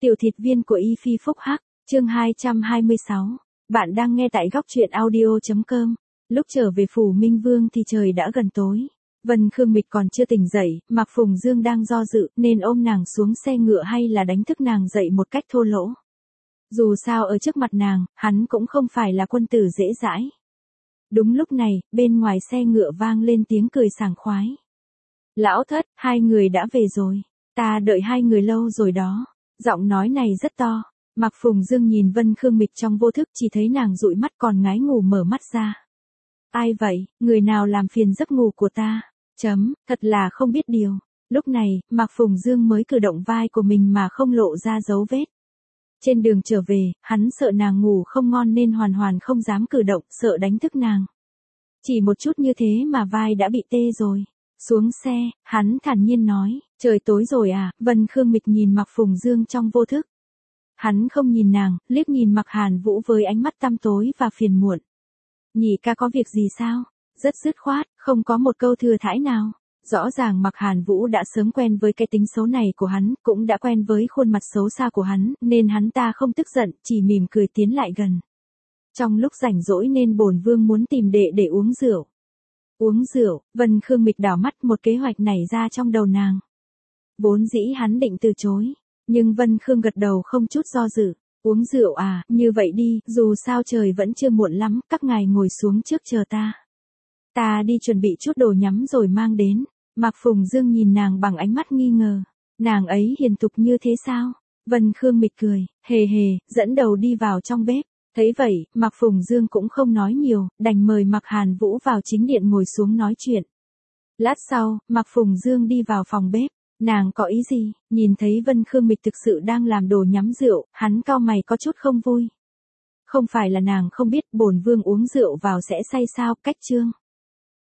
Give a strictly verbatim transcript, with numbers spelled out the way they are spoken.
Tiểu thịt viên của Y Phi Phúc Hắc, chương hai trăm hai mươi sáu. Bạn đang nghe tại góc truyện audio.com. Lúc trở về phủ Minh Vương thì trời đã gần tối. Vân Khương Mịch còn chưa tỉnh dậy, Mạc Phùng Dương đang do dự nên ôm nàng xuống xe ngựa hay là đánh thức nàng dậy một cách thô lỗ. Dù sao ở trước mặt nàng, hắn cũng không phải là quân tử dễ dãi. Đúng lúc này, bên ngoài xe ngựa vang lên tiếng cười sảng khoái. Lão thất, hai người đã về rồi. Ta đợi hai người lâu rồi đó. Giọng nói này rất to. Mạc Phùng Dương nhìn Vân Khương Mịch trong vô thức, chỉ thấy nàng dụi mắt còn ngái ngủ mở mắt ra. Ai vậy, người nào làm phiền giấc ngủ của ta? Chấm, thật là không biết điều. Lúc này, Mạc Phùng Dương mới cử động vai của mình mà không lộ ra dấu vết. Trên đường trở về, hắn sợ nàng ngủ không ngon nên hoàn hoàn không dám cử động, sợ đánh thức nàng. Chỉ một chút như thế mà vai đã bị tê rồi. Xuống xe, hắn thản nhiên nói, trời tối rồi à? Vân Khương Mịch nhìn Mạc Phùng Dương trong vô thức. Hắn không nhìn nàng, liếc nhìn Mạc Hàn Vũ với ánh mắt tăm tối và phiền muộn. Nhị ca có việc gì sao? Rất dứt khoát, không có một câu thừa thãi nào. Rõ ràng Mạc Hàn Vũ đã sớm quen với cái tính xấu này của hắn, cũng đã quen với khuôn mặt xấu xa của hắn, nên hắn ta không tức giận, chỉ mỉm cười tiến lại gần. Trong lúc rảnh rỗi nên bổn vương muốn tìm đệ để uống rượu. Uống rượu, Vân Khương Mịch đảo mắt, một kế hoạch nảy ra trong đầu nàng. Vốn dĩ hắn định từ chối, nhưng Vân Khương gật đầu không chút do dự. Uống rượu à, như vậy đi, dù sao trời vẫn chưa muộn lắm, các ngài ngồi xuống trước chờ ta. Ta đi chuẩn bị chút đồ nhắm rồi mang đến. Mạc Phùng Dương nhìn nàng bằng ánh mắt nghi ngờ. Nàng ấy hiền thục như thế sao? Vân Khương Mịch cười, hề hề, dẫn đầu đi vào trong bếp. Thấy vậy, Mạc Phùng Dương cũng không nói nhiều, đành mời Mạc Hàn Vũ vào chính điện ngồi xuống nói chuyện. Lát sau, Mạc Phùng Dương đi vào phòng bếp. Nàng có ý gì? Nhìn thấy Vân Khương Mịch thực sự đang làm đồ nhắm rượu, hắn cau mày có chút không vui. Không phải là nàng không biết bổn vương uống rượu vào sẽ say sao? Cách chương.